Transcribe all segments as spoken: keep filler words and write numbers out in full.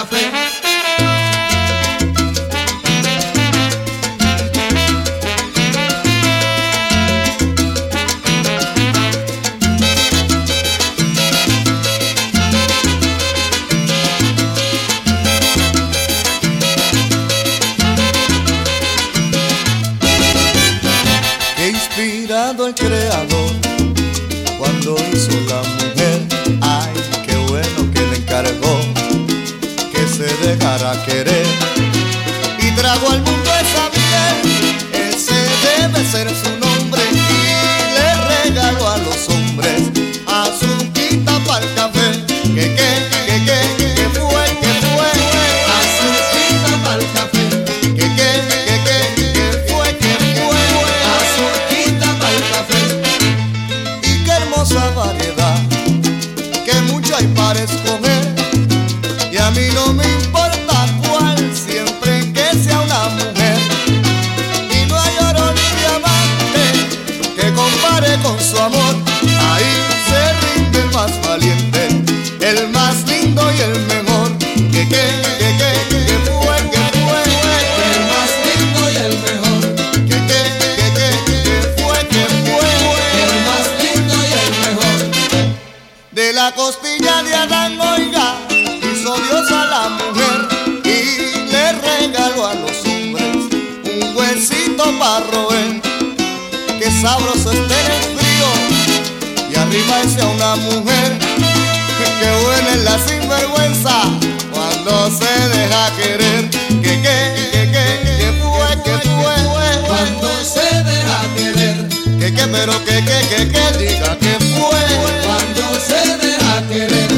café. El creador cuando hizo la mujer, ay, qué bueno que le encargó que se dejara querer y trajo al mundo esa miel. Ese debe ser su nombre y le regaló a los hombres azuquita para el café. Que que que que que fue que fue Azuquita para el café. que que que que que fue que fue Azuquita para el café. y qué hermosa variedad, que mucho hay para escoger, y a mí no me importa cuál, siempre que sea una mujer, y no hay oro ni diamante que compare con su amor. Ahí se rinde el más valiente, el más lindo y el mejor. Que que que que que fue que fue El más lindo y el mejor. que que que que que fue que fue El más lindo y el mejor. de la costilla de Adán, oiga, hizo Dios a la mujer y le regaló a los hombres un huesito para roer. Que sabroso esté en el frío y arrimarse a una mujer. Que buena es la sinvergüenza cuando se deja querer. Que que que que que fue que fue Cuando se deja querer. que que pero que que que que diga que fue. Cuando se deja querer.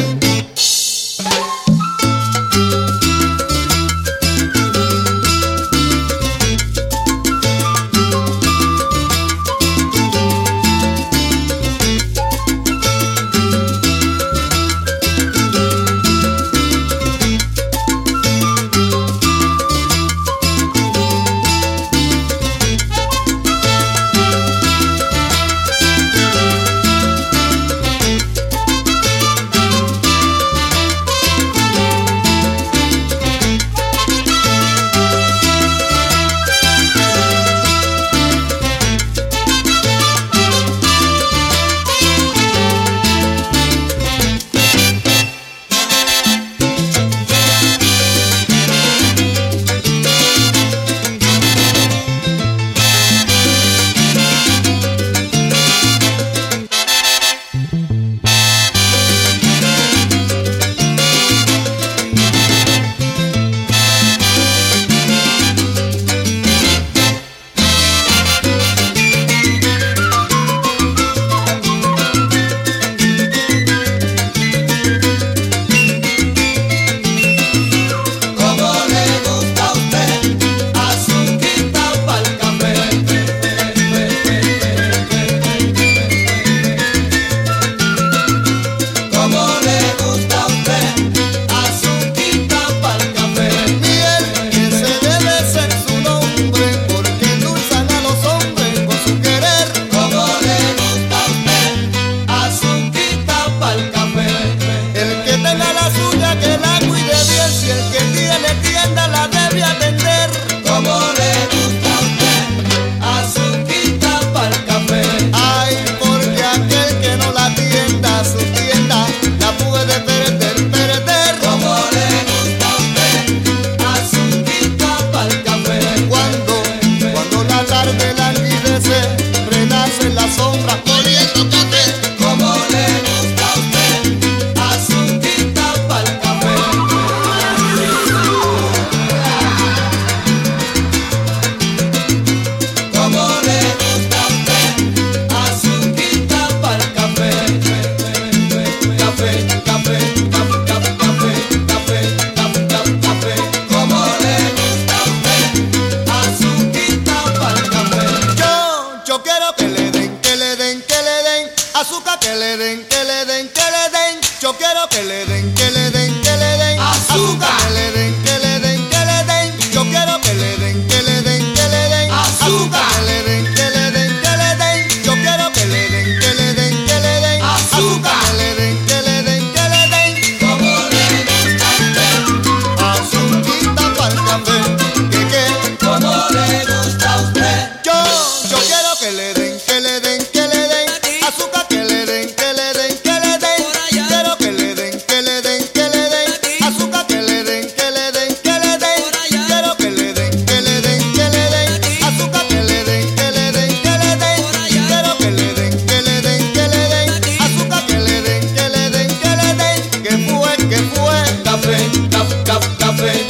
café.